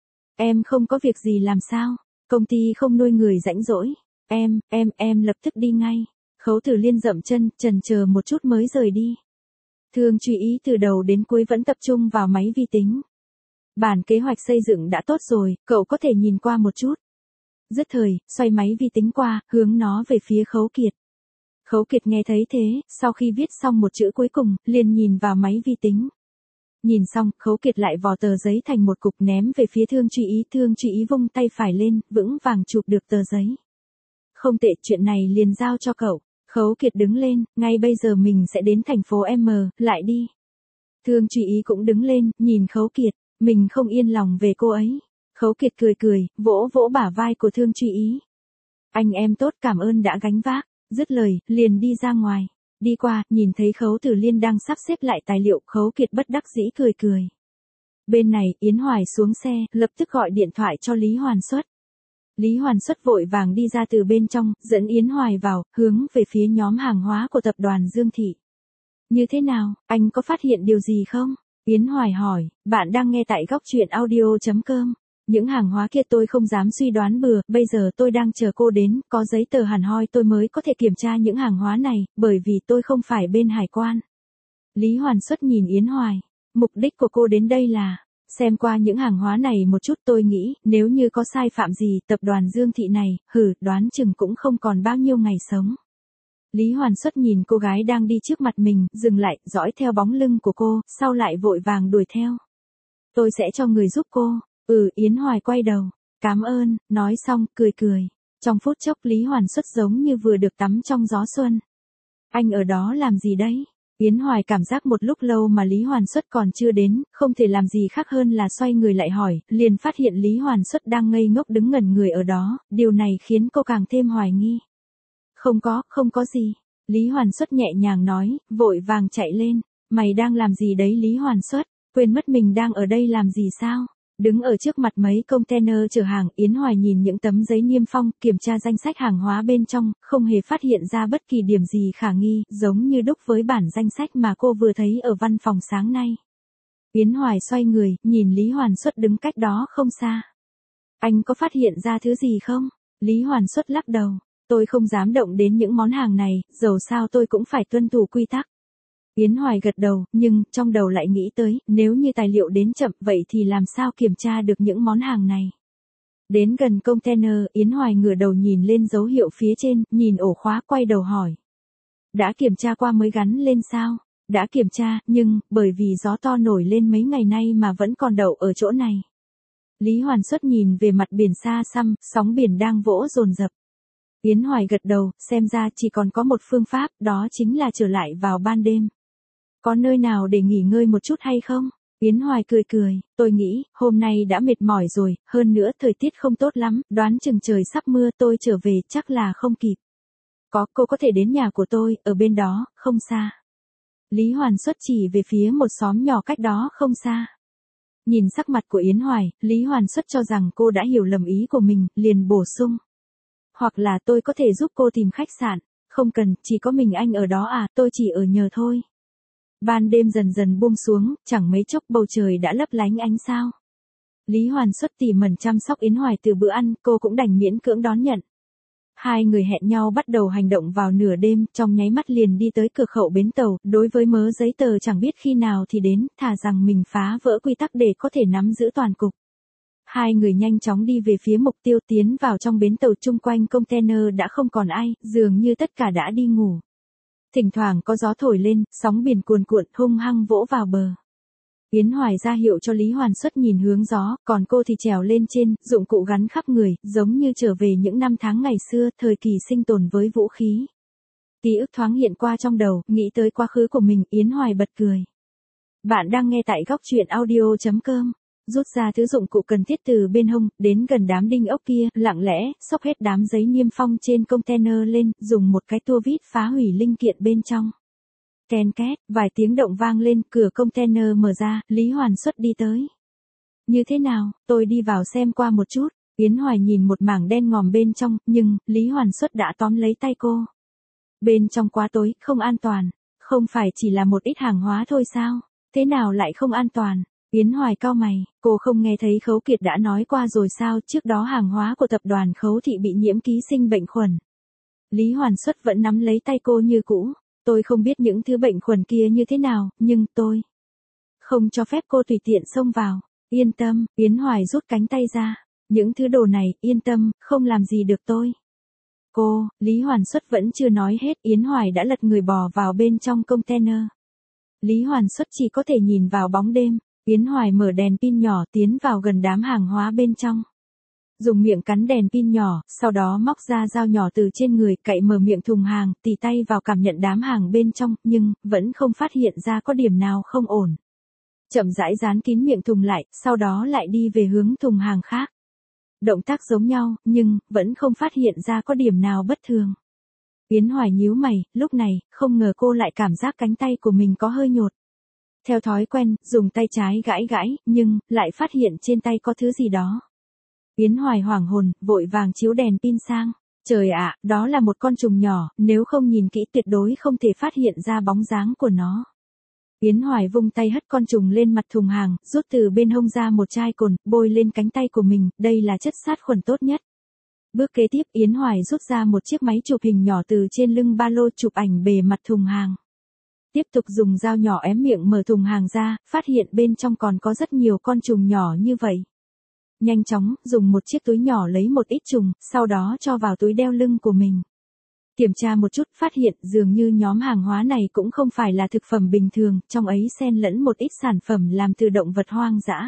Em không có việc gì làm sao? Công ty không nuôi người rãnh rỗi. Em, em, em lập tức đi ngay. Khấu Tử Liên dậm chân, chần chờ một chút mới rời đi. Thương Truy Ý từ đầu đến cuối vẫn tập trung vào máy vi tính. Bản kế hoạch xây dựng đã tốt rồi, cậu có thể nhìn qua một chút. Dứt thời, xoay máy vi tính qua, hướng nó về phía Khấu Kiệt. Khấu Kiệt nghe thấy thế, sau khi viết xong một chữ cuối cùng, liền nhìn vào máy vi tính. Nhìn xong, Khấu Kiệt lại vò tờ giấy thành một cục ném về phía Thương Truy Ý. Thương Truy Ý vung tay phải lên, vững vàng chụp được tờ giấy. Không tệ, chuyện này liền giao cho cậu. Khấu Kiệt đứng lên, ngay bây giờ mình sẽ đến thành phố M, lại đi. Thương Truy Ý cũng đứng lên, nhìn Khấu Kiệt, mình không yên lòng về cô ấy. Khấu Kiệt cười cười, vỗ vỗ bả vai của Thương Truy Ý. Anh em tốt, cảm ơn đã gánh vác. Dứt lời, liền đi ra ngoài. Đi qua, nhìn thấy Khấu Tử Liên đang sắp xếp lại tài liệu, Khấu Kiệt bất đắc dĩ cười cười. Bên này, Yến Hoài xuống xe, lập tức gọi điện thoại cho Lý Hoàn Xuất. Lý Hoàn Xuất vội vàng đi ra từ bên trong, dẫn Yến Hoài vào, hướng về phía nhóm hàng hóa của tập đoàn Dương Thị. Như thế nào, anh có phát hiện điều gì không? Yến Hoài hỏi, bạn đang nghe tại góc truyện audio chấm com. Những hàng hóa kia tôi không dám suy đoán bừa, bây giờ tôi đang chờ cô đến, có giấy tờ hẳn hoi tôi mới có thể kiểm tra những hàng hóa này, bởi vì tôi không phải bên hải quan. Lý Hoàn Xuất nhìn Yến Hoài, mục đích của cô đến đây là, xem qua những hàng hóa này một chút, tôi nghĩ, nếu như có sai phạm gì, tập đoàn Dương Thị này, hử, đoán chừng cũng không còn bao nhiêu ngày sống. Lý Hoàn Xuất nhìn cô gái đang đi trước mặt mình, dừng lại, dõi theo bóng lưng của cô, sau lại vội vàng đuổi theo. Tôi sẽ cho người giúp cô. Ừ, Yến Hoài quay đầu. Cảm ơn, nói xong, cười cười. Trong phút chốc Lý Hoàn Xuất giống như vừa được tắm trong gió xuân. Anh ở đó làm gì đấy? Yến Hoài cảm giác một lúc lâu mà Lý Hoàn Xuất còn chưa đến, không thể làm gì khác hơn là xoay người lại hỏi, liền phát hiện Lý Hoàn Xuất đang ngây ngốc đứng ngẩn người ở đó, điều này khiến cô càng thêm hoài nghi. Không có, không có gì. Lý Hoàn Xuất nhẹ nhàng nói, vội vàng chạy lên. Mày đang làm gì đấy Lý Hoàn Xuất? Quên mất mình đang ở đây làm gì sao? Đứng ở trước mặt mấy container chở hàng, Yến Hoài nhìn những tấm giấy niêm phong, kiểm tra danh sách hàng hóa bên trong, không hề phát hiện ra bất kỳ điểm gì khả nghi, giống như đúc với bản danh sách mà cô vừa thấy ở văn phòng sáng nay. Yến Hoài xoay người, nhìn Lý Hoàn Xuất đứng cách đó không xa. Anh có phát hiện ra thứ gì không? Lý Hoàn Xuất lắc đầu. Tôi không dám động đến những món hàng này, dầu sao tôi cũng phải tuân thủ quy tắc. Yến Hoài gật đầu, nhưng, trong đầu lại nghĩ tới, nếu như tài liệu đến chậm vậy thì làm sao kiểm tra được những món hàng này. Đến gần container, Yến Hoài ngửa đầu nhìn lên dấu hiệu phía trên, nhìn ổ khóa quay đầu hỏi. Đã kiểm tra qua mới gắn lên sao? Đã kiểm tra, nhưng, bởi vì gió to nổi lên mấy ngày nay mà vẫn còn đậu ở chỗ này. Lý Hoàn Xuất nhìn về mặt biển xa xăm, sóng biển đang vỗ dồn dập. Yến Hoài gật đầu, xem ra chỉ còn có một phương pháp, đó chính là trở lại vào ban đêm. Có nơi nào để nghỉ ngơi một chút hay không? Yến Hoài cười cười, tôi nghĩ, hôm nay đã mệt mỏi rồi, hơn nữa thời tiết không tốt lắm, đoán chừng trời sắp mưa, tôi trở về chắc là không kịp. Có, cô có thể đến nhà của tôi, ở bên đó, không xa. Lý Hoàn Xuất chỉ về phía một xóm nhỏ cách đó không xa. Nhìn sắc mặt của Yến Hoài, Lý Hoàn Xuất cho rằng cô đã hiểu lầm ý của mình, liền bổ sung. Hoặc là tôi có thể giúp cô tìm khách sạn, không cần, chỉ có mình anh ở đó à, tôi chỉ ở nhờ thôi. Ban đêm dần dần buông xuống, chẳng mấy chốc bầu trời đã lấp lánh ánh sao. Lý Hoàn Xuất tỉ mẩn chăm sóc Yến Hoài từ bữa ăn, cô cũng đành miễn cưỡng đón nhận. Hai người hẹn nhau bắt đầu hành động vào nửa đêm, trong nháy mắt liền đi tới cửa khẩu bến tàu, đối với mớ giấy tờ chẳng biết khi nào thì đến, thà rằng mình phá vỡ quy tắc để có thể nắm giữ toàn cục. Hai người nhanh chóng đi về phía mục tiêu tiến vào trong bến tàu, chung quanh container đã không còn ai, dường như tất cả đã đi ngủ. Thỉnh thoảng có gió thổi lên, sóng biển cuồn cuộn hung hăng vỗ vào bờ. Yến Hoài ra hiệu cho Lý Hoàn Xuất nhìn hướng gió, còn cô thì trèo lên trên, dụng cụ gắn khắp người, giống như trở về những năm tháng ngày xưa, thời kỳ sinh tồn với vũ khí. Ký ức thoáng hiện qua trong đầu, nghĩ tới quá khứ của mình, Yến Hoài bật cười. Bạn đang nghe tại góc truyện audio chấm com. Rút ra thứ dụng cụ cần thiết từ bên hông, đến gần đám đinh ốc kia, lặng lẽ, xốc hết đám giấy niêm phong trên container lên, dùng một cái tua vít phá hủy linh kiện bên trong. Ken két, vài tiếng động vang lên, cửa container mở ra, Lý Hoàn Xuất đi tới. Như thế nào, tôi đi vào xem qua một chút. Yến Hoài nhìn một mảng đen ngòm bên trong, nhưng, Lý Hoàn Xuất đã tóm lấy tay cô. Bên trong quá tối, không an toàn. Không phải chỉ là một ít hàng hóa thôi sao? Thế nào lại không an toàn? Yến Hoài cau mày, cô không nghe thấy Khấu Kiệt đã nói qua rồi sao, trước đó hàng hóa của tập đoàn Khấu Thị bị nhiễm ký sinh bệnh khuẩn. Lý Hoàn Xuất vẫn nắm lấy tay cô như cũ. Tôi không biết những thứ bệnh khuẩn kia như thế nào, nhưng tôi không cho phép cô tùy tiện xông vào. Yên tâm, Yến Hoài rút cánh tay ra. Những thứ đồ này, yên tâm, không làm gì được tôi. Cô, Lý Hoàn Xuất vẫn chưa nói hết, Yến Hoài đã lật người bò vào bên trong container. Lý Hoàn Xuất chỉ có thể nhìn vào bóng đêm. Yến Hoài mở đèn pin nhỏ tiến vào gần đám hàng hóa bên trong. Dùng miệng cắn đèn pin nhỏ, sau đó móc ra dao nhỏ từ trên người, cậy mở miệng thùng hàng, tì tay vào cảm nhận đám hàng bên trong, nhưng, vẫn không phát hiện ra có điểm nào không ổn. Chậm rãi dán kín miệng thùng lại, sau đó lại đi về hướng thùng hàng khác. Động tác giống nhau, nhưng, vẫn không phát hiện ra có điểm nào bất thường. Yến Hoài nhíu mày, lúc này, không ngờ cô lại cảm giác cánh tay của mình có hơi nhột. Theo thói quen, dùng tay trái gãi gãi, nhưng, lại phát hiện trên tay có thứ gì đó. Yến Hoài hoảng hồn, vội vàng chiếu đèn pin sang. Trời ạ, đó là một con trùng nhỏ, nếu không nhìn kỹ tuyệt đối không thể phát hiện ra bóng dáng của nó. Yến Hoài vung tay hất con trùng lên mặt thùng hàng, rút từ bên hông ra một chai cồn, bôi lên cánh tay của mình, đây là chất sát khuẩn tốt nhất. Bước kế tiếp, Yến Hoài rút ra một chiếc máy chụp hình nhỏ từ trên lưng ba lô, chụp ảnh bề mặt thùng hàng. Tiếp tục dùng dao nhỏ ém miệng mở thùng hàng ra, phát hiện bên trong còn có rất nhiều con trùng nhỏ như vậy. Nhanh chóng, dùng một chiếc túi nhỏ lấy một ít trùng, sau đó cho vào túi đeo lưng của mình. Kiểm tra một chút, phát hiện dường như nhóm hàng hóa này cũng không phải là thực phẩm bình thường, trong ấy xen lẫn một ít sản phẩm làm từ động vật hoang dã.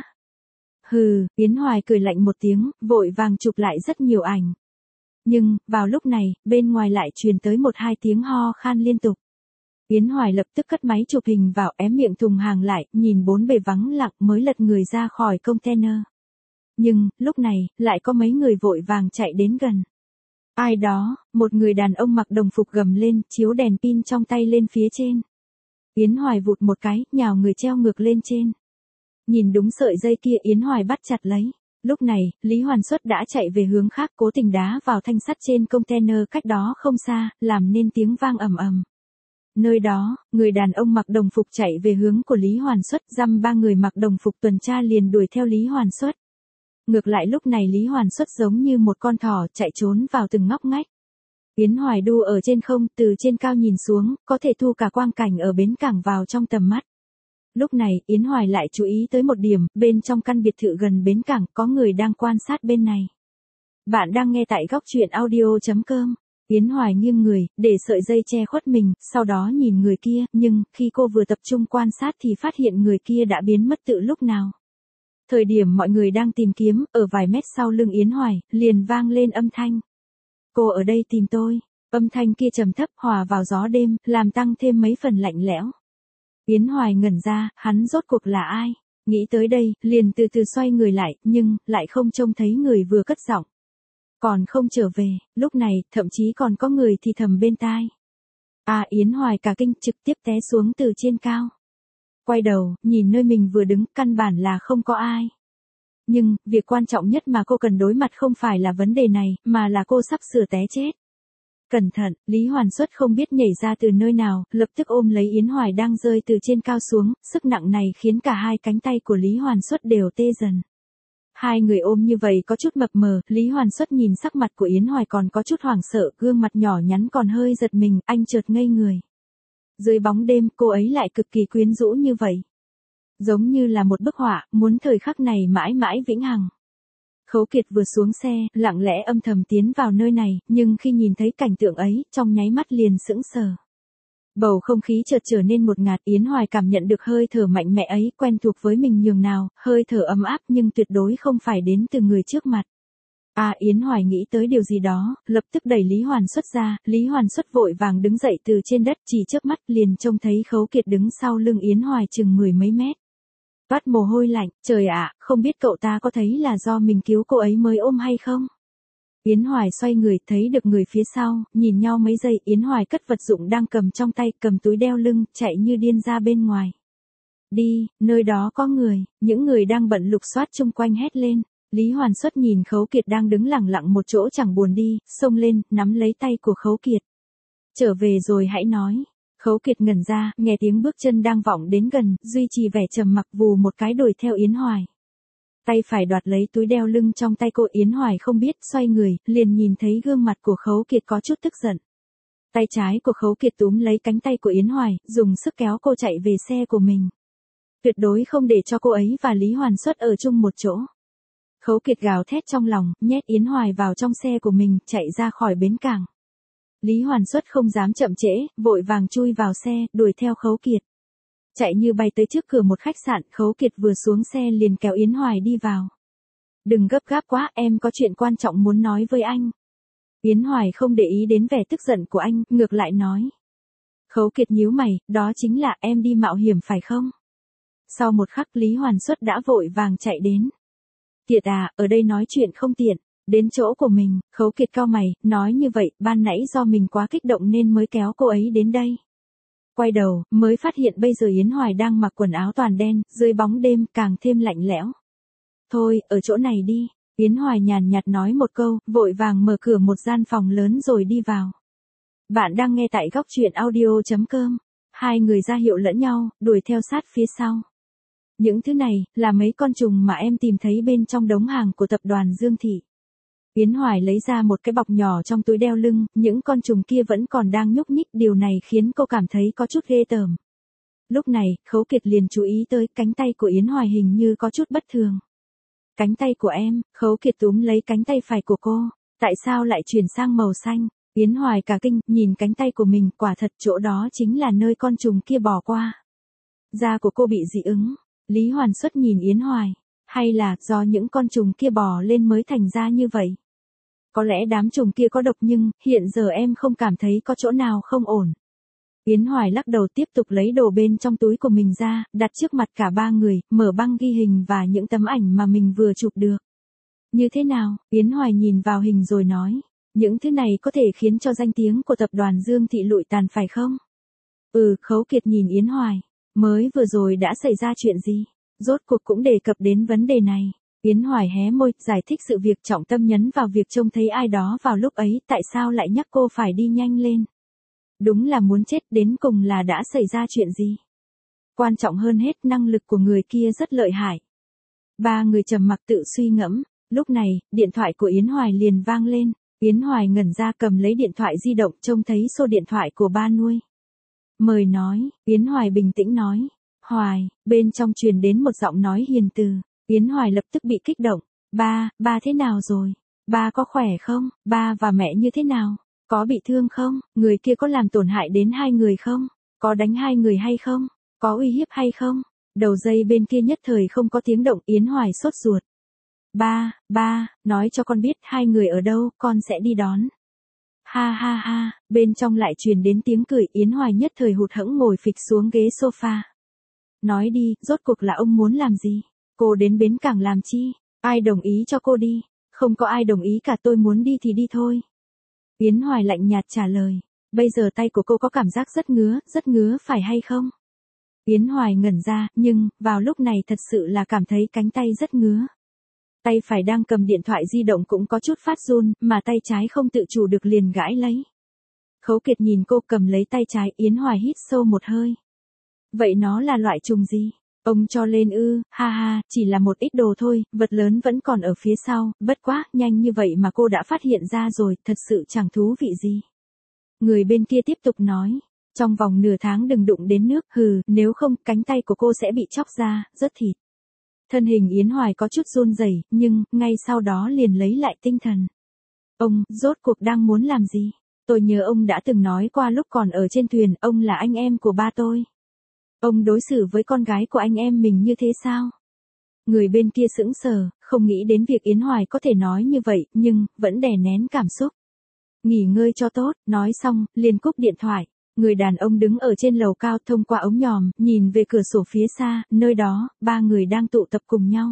Hừ, Yến Hoài cười lạnh một tiếng, vội vàng chụp lại rất nhiều ảnh. Nhưng, vào lúc này, bên ngoài lại truyền tới một hai tiếng ho khan liên tục. Yến Hoài lập tức cất máy chụp hình vào, ém miệng thùng hàng lại, nhìn bốn bề vắng lặng mới lật người ra khỏi container. Nhưng, lúc này, lại có mấy người vội vàng chạy đến gần. Ai đó, một người đàn ông mặc đồng phục gầm lên, chiếu đèn pin trong tay lên phía trên. Yến Hoài vụt một cái, nhào người treo ngược lên trên. Nhìn đúng sợi dây kia, Yến Hoài bắt chặt lấy. Lúc này, Lý Hoàn Xuất đã chạy về hướng khác, cố tình đá vào thanh sắt trên container cách đó không xa, làm nên tiếng vang ầm ầm. Nơi đó, người đàn ông mặc đồng phục chạy về hướng của Lý Hoàn Xuất, dăm ba người mặc đồng phục tuần tra liền đuổi theo Lý Hoàn Xuất. Ngược lại lúc này Lý Hoàn Xuất giống như một con thỏ chạy trốn vào từng ngóc ngách. Yến Hoài đu ở trên không, từ trên cao nhìn xuống, có thể thu cả quang cảnh ở bến cảng vào trong tầm mắt. Lúc này, Yến Hoài lại chú ý tới một điểm, bên trong căn biệt thự gần bến cảng có người đang quan sát bên này. Bạn đang nghe tại góc truyện audio chấm com. Yến Hoài nghiêng người, để sợi dây che khuất mình, sau đó nhìn người kia, nhưng, khi cô vừa tập trung quan sát thì phát hiện người kia đã biến mất từ lúc nào. Thời điểm mọi người đang tìm kiếm, ở vài mét sau lưng Yến Hoài, liền vang lên âm thanh. Cô ở đây tìm tôi. Âm thanh kia trầm thấp hòa vào gió đêm, làm tăng thêm mấy phần lạnh lẽo. Yến Hoài ngẩn ra, hắn rốt cuộc là ai? Nghĩ tới đây, liền từ từ xoay người lại, nhưng, lại không trông thấy người vừa cất giọng. Còn không trở về, lúc này, thậm chí còn có người thì thầm bên tai. À, Yến Hoài cả kinh, trực tiếp té xuống từ trên cao. Quay đầu, nhìn nơi mình vừa đứng, căn bản là không có ai. Nhưng, việc quan trọng nhất mà cô cần đối mặt không phải là vấn đề này, mà là cô sắp sửa té chết. Cẩn thận, Lý Hoàn Xuất không biết nhảy ra từ nơi nào, lập tức ôm lấy Yến Hoài đang rơi từ trên cao xuống, sức nặng này khiến cả hai cánh tay của Lý Hoàn Xuất đều tê dần. Hai người ôm như vậy có chút mập mờ, Lý Hoàn Xuất nhìn sắc mặt của Yến Hoài còn có chút hoảng sợ, gương mặt nhỏ nhắn còn hơi giật mình, anh chợt ngây người. Dưới bóng đêm, cô ấy lại cực kỳ quyến rũ như vậy. Giống như là một bức họa, muốn thời khắc này mãi mãi vĩnh hằng. Khấu Kiệt vừa xuống xe, lặng lẽ âm thầm tiến vào nơi này, nhưng khi nhìn thấy cảnh tượng ấy, trong nháy mắt liền sững sờ. Bầu không khí chợt trở nên một ngạt, Yến Hoài cảm nhận được hơi thở mạnh mẽ ấy, quen thuộc với mình nhường nào, hơi thở ấm áp nhưng tuyệt đối không phải đến từ người trước mặt. À, Yến Hoài nghĩ tới điều gì đó, lập tức đẩy Lý Hoàn Xuất ra, Lý Hoàn Xuất vội vàng đứng dậy từ trên đất, chỉ chớp mắt liền trông thấy Khấu Kiệt đứng sau lưng Yến Hoài chừng mười mấy mét. Toát mồ hôi lạnh, trời ạ, không biết cậu ta có thấy là do mình cứu cô ấy mới ôm hay không? Yến Hoài xoay người, thấy được người phía sau, nhìn nhau mấy giây, Yến Hoài cất vật dụng đang cầm trong tay, cầm túi đeo lưng, chạy như điên ra bên ngoài. Đi, nơi đó có người, những người đang bận lục soát chung quanh hét lên. Lý Hoàn Xuất nhìn Khấu Kiệt đang đứng lặng lặng một chỗ chẳng buồn đi, xông lên, nắm lấy tay của Khấu Kiệt. Trở về rồi hãy nói. Khấu Kiệt ngẩn ra, nghe tiếng bước chân đang vọng đến gần, duy trì vẻ trầm mặc vù một cái đuổi theo Yến Hoài. Tay phải đoạt lấy túi đeo lưng trong tay cô, Yến Hoài không biết, xoay người, liền nhìn thấy gương mặt của Khấu Kiệt có chút tức giận. Tay trái của Khấu Kiệt túm lấy cánh tay của Yến Hoài, dùng sức kéo cô chạy về xe của mình. Tuyệt đối không để cho cô ấy và Lý Hoàn Xuất ở chung một chỗ. Khấu Kiệt gào thét trong lòng, nhét Yến Hoài vào trong xe của mình, chạy ra khỏi bến cảng. Lý Hoàn Xuất không dám chậm trễ, vội vàng chui vào xe, đuổi theo Khấu Kiệt. Chạy như bay tới trước cửa một khách sạn, Khấu Kiệt vừa xuống xe liền kéo Yến Hoài đi vào. Đừng gấp gáp quá, em có chuyện quan trọng muốn nói với anh. Yến Hoài không để ý đến vẻ tức giận của anh, ngược lại nói. Khấu Kiệt nhíu mày, đó chính là em đi mạo hiểm phải không? Sau một khắc Lý Hoàn Xuất đã vội vàng chạy đến. Kiệt à, ở đây nói chuyện không tiện. Đến chỗ của mình, Khấu Kiệt cau mày, nói như vậy, ban nãy do mình quá kích động nên mới kéo cô ấy đến đây. Quay đầu, mới phát hiện bây giờ Yến Hoài đang mặc quần áo toàn đen, dưới bóng đêm càng thêm lạnh lẽo. Thôi, ở chỗ này đi. Yến Hoài nhàn nhạt nói một câu, vội vàng mở cửa một gian phòng lớn rồi đi vào. Bạn đang nghe tại góc truyện audio chấm com. Hai người ra hiệu lẫn nhau, đuổi theo sát phía sau. Những thứ này, là mấy con trùng mà em tìm thấy bên trong đống hàng của tập đoàn Dương Thị. Yến Hoài lấy ra một cái bọc nhỏ trong túi đeo lưng, những con trùng kia vẫn còn đang nhúc nhích, điều này khiến cô cảm thấy có chút ghê tởm. Lúc này, Khấu Kiệt liền chú ý tới cánh tay của Yến Hoài hình như có chút bất thường. Cánh tay của em, Khấu Kiệt túm lấy cánh tay phải của cô, tại sao lại chuyển sang màu xanh? Yến Hoài cả kinh, nhìn cánh tay của mình, quả thật chỗ đó chính là nơi con trùng kia bò qua. Da của cô bị dị ứng. Lý Hoàn Xuất nhìn Yến Hoài, hay là do những con trùng kia bò lên mới thành ra như vậy? Có lẽ đám trùng kia có độc nhưng, hiện giờ em không cảm thấy có chỗ nào không ổn. Yến Hoài lắc đầu tiếp tục lấy đồ bên trong túi của mình ra, đặt trước mặt cả ba người, mở băng ghi hình và những tấm ảnh mà mình vừa chụp được. Như thế nào? Yến Hoài nhìn vào hình rồi nói, những thứ này có thể khiến cho danh tiếng của tập đoàn Dương Thị lụi tàn phải không? Ừ, Khấu Kiệt nhìn Yến Hoài, mới vừa rồi đã xảy ra chuyện gì? Rốt cuộc cũng đề cập đến vấn đề này. Yến Hoài hé môi, giải thích sự việc, trọng tâm nhấn vào việc trông thấy ai đó vào lúc ấy, tại sao lại nhắc cô phải đi nhanh lên. Đúng là muốn chết, đến cùng là đã xảy ra chuyện gì. Quan trọng hơn hết, năng lực của người kia rất lợi hại. Ba người trầm mặc tự suy ngẫm, lúc này, điện thoại của Yến Hoài liền vang lên, Yến Hoài ngẩn ra cầm lấy điện thoại di động, trông thấy số điện thoại của ba nuôi. Mời nói, Yến Hoài bình tĩnh nói, Hoài, bên trong truyền đến một giọng nói hiền từ. Yến Hoài lập tức bị kích động. Ba, ba thế nào rồi? Ba có khỏe không? Ba và mẹ như thế nào? Có bị thương không? Người kia có làm tổn hại đến hai người không? Có đánh hai người hay không? Có uy hiếp hay không? Đầu dây bên kia nhất thời không có tiếng động, Yến Hoài sốt ruột. Ba, ba, nói cho con biết hai người ở đâu, con sẽ đi đón. Ha ha ha, bên trong lại truyền đến tiếng cười, Yến Hoài nhất thời hụt hẫng ngồi phịch xuống ghế sofa. Nói đi, rốt cuộc là ông muốn làm gì? Cô đến bến cảng làm chi? Ai đồng ý cho cô đi? Không có ai đồng ý cả, tôi muốn đi thì đi thôi. Yến Hoài lạnh nhạt trả lời. Bây giờ tay của cô có cảm giác rất ngứa, rất ngứa phải hay không? Yến Hoài ngẩn ra, nhưng, vào lúc này thật sự là cảm thấy cánh tay rất ngứa. Tay phải đang cầm điện thoại di động cũng có chút phát run, mà tay trái không tự chủ được liền gãi lấy. Khấu Kiệt nhìn cô cầm lấy tay trái, Yến Hoài hít sâu một hơi. Vậy nó là loại trùng gì? Ông cho lên ư, ha ha, chỉ là một ít đồ thôi, vật lớn vẫn còn ở phía sau, bất quá, nhanh như vậy mà cô đã phát hiện ra rồi, thật sự chẳng thú vị gì. Người bên kia tiếp tục nói, trong vòng nửa tháng đừng đụng đến nước, hừ, nếu không, cánh tay của cô sẽ bị chóc ra, rất thịt. Thân hình Yến Hoài có chút run rẩy, nhưng, ngay sau đó liền lấy lại tinh thần. Ông, rốt cuộc đang muốn làm gì? Tôi nhớ ông đã từng nói qua lúc còn ở trên thuyền, ông là anh em của ba tôi. Ông đối xử với con gái của anh em mình như thế sao? Người bên kia sững sờ, không nghĩ đến việc Yến Hoài có thể nói như vậy, nhưng, vẫn đè nén cảm xúc. Nghỉ ngơi cho tốt, nói xong, liền cúp điện thoại. Người đàn ông đứng ở trên lầu cao thông qua ống nhòm, nhìn về cửa sổ phía xa, nơi đó, ba người đang tụ tập cùng nhau.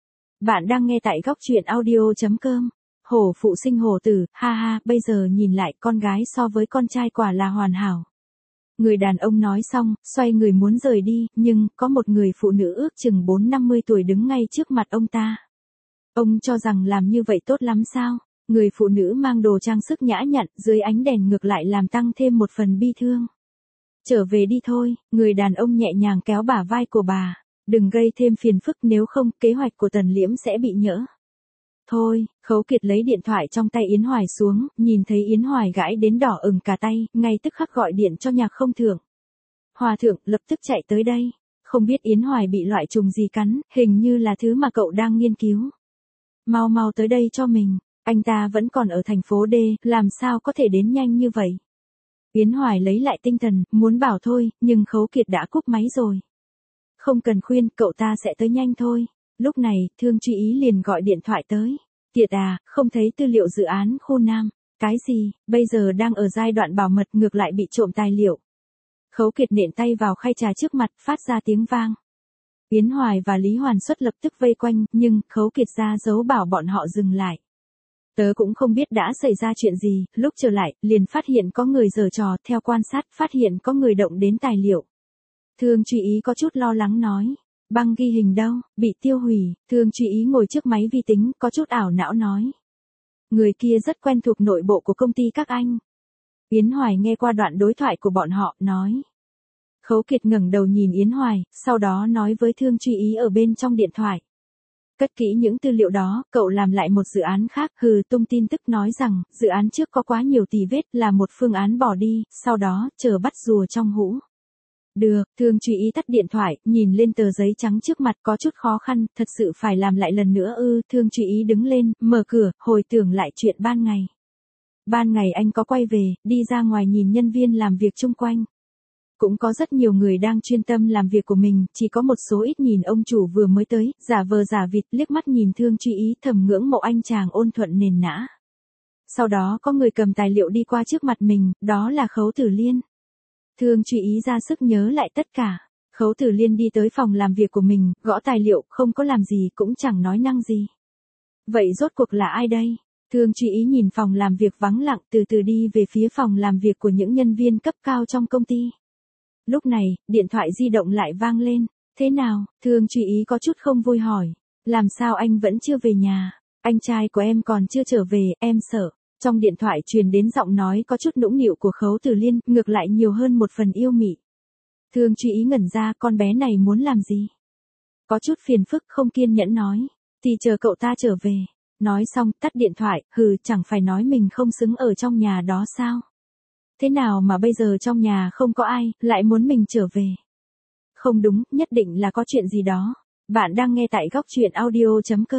Bạn đang nghe tại góc truyện audio chấm com. Hổ phụ sinh hổ tử, ha ha, bây giờ nhìn lại con gái so với con trai quả là hoàn hảo. Người đàn ông nói xong, xoay người muốn rời đi, nhưng, có một người phụ nữ ước chừng bốn năm mươi tuổi đứng ngay trước mặt ông ta. Ông cho rằng làm như vậy tốt lắm sao? Người phụ nữ mang đồ trang sức nhã nhặn, dưới ánh đèn ngược lại làm tăng thêm một phần bi thương. Trở về đi thôi, người đàn ông nhẹ nhàng kéo bả vai của bà. Đừng gây thêm phiền phức, nếu không, kế hoạch của Tần Liễm sẽ bị nhỡ. Thôi, Khấu Kiệt lấy điện thoại trong tay Yến Hoài xuống, nhìn thấy Yến Hoài gãi đến đỏ ửng cả tay, ngay tức khắc gọi điện cho Nhạc Không Thượng. Hòa thượng, lập tức chạy tới đây. Không biết Yến Hoài bị loại trùng gì cắn, hình như là thứ mà cậu đang nghiên cứu. Mau mau tới đây cho mình. Anh ta vẫn còn ở thành phố D, làm sao có thể đến nhanh như vậy? Yến Hoài lấy lại tinh thần, muốn bảo thôi, nhưng Khấu Kiệt đã cúp máy rồi. Không cần khuyên, cậu ta sẽ tới nhanh thôi. Lúc này, Thương Truy Ý liền gọi điện thoại tới. Kiệt à, không thấy tư liệu dự án khu Nam. Cái gì, bây giờ đang ở giai đoạn bảo mật, ngược lại bị trộm tài liệu. Khấu Kiệt nện tay vào khay trà trước mặt, phát ra tiếng vang. Yến Hoài và Lý Hoàn Xuất lập tức vây quanh, nhưng, Khấu Kiệt ra dấu bảo bọn họ dừng lại. Tớ cũng không biết đã xảy ra chuyện gì, lúc trở lại, liền phát hiện có người giở trò, theo quan sát, phát hiện có người động đến tài liệu. Thương Truy Ý có chút lo lắng nói. Băng ghi hình đâu, bị tiêu hủy, Thương Truy Ý ngồi trước máy vi tính, có chút ảo não nói. Người kia rất quen thuộc nội bộ của công ty các anh. Yến Hoài nghe qua đoạn đối thoại của bọn họ, nói. Khấu Kiệt ngẩng đầu nhìn Yến Hoài, sau đó nói với Thương Truy Ý ở bên trong điện thoại. Cất kỹ những tư liệu đó, cậu làm lại một dự án khác, hừ, tung tin tức nói rằng, dự án trước có quá nhiều tì vết, là một phương án bỏ đi, sau đó, chờ bắt rùa trong hũ. Được, Thương Truy Ý tắt điện thoại, nhìn lên tờ giấy trắng trước mặt có chút khó khăn, thật sự phải làm lại lần nữa ư, Thương Truy Ý đứng lên, mở cửa, hồi tưởng lại chuyện ban ngày. Ban ngày anh có quay về, đi ra ngoài nhìn nhân viên làm việc chung quanh. Cũng có rất nhiều người đang chuyên tâm làm việc của mình, chỉ có một số ít nhìn ông chủ vừa mới tới, giả vờ giả vịt, liếc mắt nhìn Thương Truy Ý, thầm ngưỡng mộ anh chàng ôn thuận nền nã. Sau đó có người cầm tài liệu đi qua trước mặt mình, đó là Khấu Tử Liên. Thương Truy Ý ra sức nhớ lại tất cả. Khấu Tử Liên đi tới phòng làm việc của mình, gõ tài liệu, không có làm gì, cũng chẳng nói năng gì. Vậy rốt cuộc là ai đây? Thương Truy Ý nhìn phòng làm việc vắng lặng, từ từ đi về phía phòng làm việc của những nhân viên cấp cao trong công ty. Lúc này, điện thoại di động lại vang lên. Thế nào? Thương Truy Ý có chút không vui hỏi. Làm sao anh vẫn chưa về nhà? Anh trai của em còn chưa trở về, em sợ. Trong điện thoại truyền đến giọng nói có chút nũng nịu của Khấu Tử Liên, ngược lại nhiều hơn một phần yêu mị. Thương Truy Ý ngẩn ra, con bé này muốn làm gì? Có chút phiền phức, không kiên nhẫn nói. Thì chờ cậu ta trở về. Nói xong, tắt điện thoại, hừ, chẳng phải nói mình không xứng ở trong nhà đó sao? Thế nào mà bây giờ trong nhà không có ai, lại muốn mình trở về? Không đúng, nhất định là có chuyện gì đó. Bạn đang nghe tại góc truyện audio chấm com.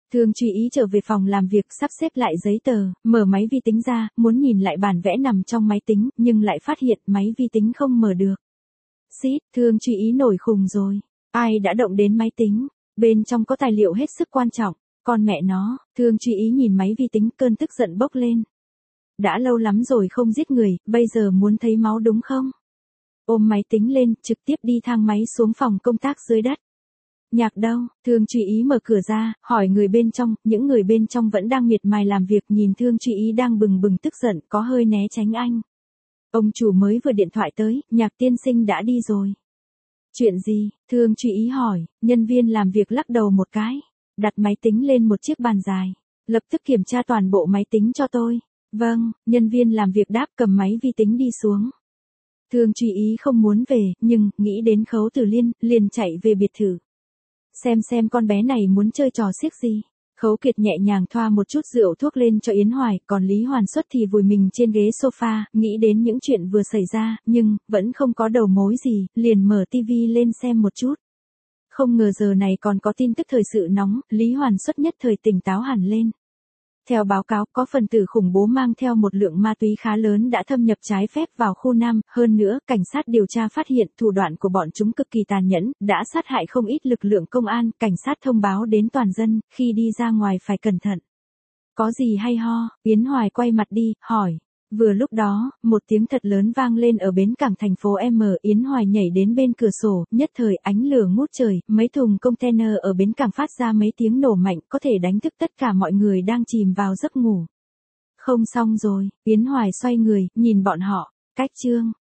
Thương Truy Ý trở về phòng làm việc sắp xếp lại giấy tờ, mở máy vi tính ra, muốn nhìn lại bản vẽ nằm trong máy tính, nhưng lại phát hiện máy vi tính không mở được. Xít, Thương Truy Ý nổi khùng rồi. Ai đã động đến máy tính? Bên trong có tài liệu hết sức quan trọng. Con mẹ nó, Thương Truy Ý nhìn máy vi tính, cơn tức giận bốc lên. Đã lâu lắm rồi không giết người, bây giờ muốn thấy máu đúng không? Ôm máy tính lên, trực tiếp đi thang máy xuống phòng công tác dưới đất. Nhạc đâu? Thương Truy Ý mở cửa ra, hỏi người bên trong, những người bên trong vẫn đang miệt mài làm việc, nhìn Thương Truy Ý đang bừng bừng tức giận, có hơi né tránh anh. Ông chủ mới vừa điện thoại tới, Nhạc tiên sinh đã đi rồi. Chuyện gì? Thương Truy Ý hỏi, nhân viên làm việc lắc đầu một cái, đặt máy tính lên một chiếc bàn dài. Lập tức kiểm tra toàn bộ máy tính cho tôi. Vâng, nhân viên làm việc đáp, cầm máy vi tính đi xuống. Thương Truy Ý không muốn về, nhưng, nghĩ đến Khấu Tử Liên, liền chạy về biệt thự. Xem xem con bé này muốn chơi trò xiếc gì. Khấu Kiệt nhẹ nhàng thoa một chút rượu thuốc lên cho Yến Hoài, còn Lý Hoàn Xuất thì vùi mình trên ghế sofa, nghĩ đến những chuyện vừa xảy ra, nhưng, vẫn không có đầu mối gì, liền mở tivi lên xem một chút. Không ngờ giờ này còn có tin tức thời sự nóng, Lý Hoàn Xuất nhất thời tỉnh táo hẳn lên. Theo báo cáo, có phần tử khủng bố mang theo một lượng ma túy khá lớn đã thâm nhập trái phép vào khu Nam, hơn nữa, cảnh sát điều tra phát hiện thủ đoạn của bọn chúng cực kỳ tàn nhẫn, đã sát hại không ít lực lượng công an, cảnh sát thông báo đến toàn dân, khi đi ra ngoài phải cẩn thận. Có gì hay ho? Yến Hoài quay mặt đi, hỏi. Vừa lúc đó, một tiếng thật lớn vang lên ở bến cảng thành phố M. Yến Hoài nhảy đến bên cửa sổ, nhất thời ánh lửa ngút trời, mấy thùng container ở bến cảng phát ra mấy tiếng nổ mạnh, có thể đánh thức tất cả mọi người đang chìm vào giấc ngủ. Không xong rồi, Yến Hoài xoay người, nhìn bọn họ, cách chương.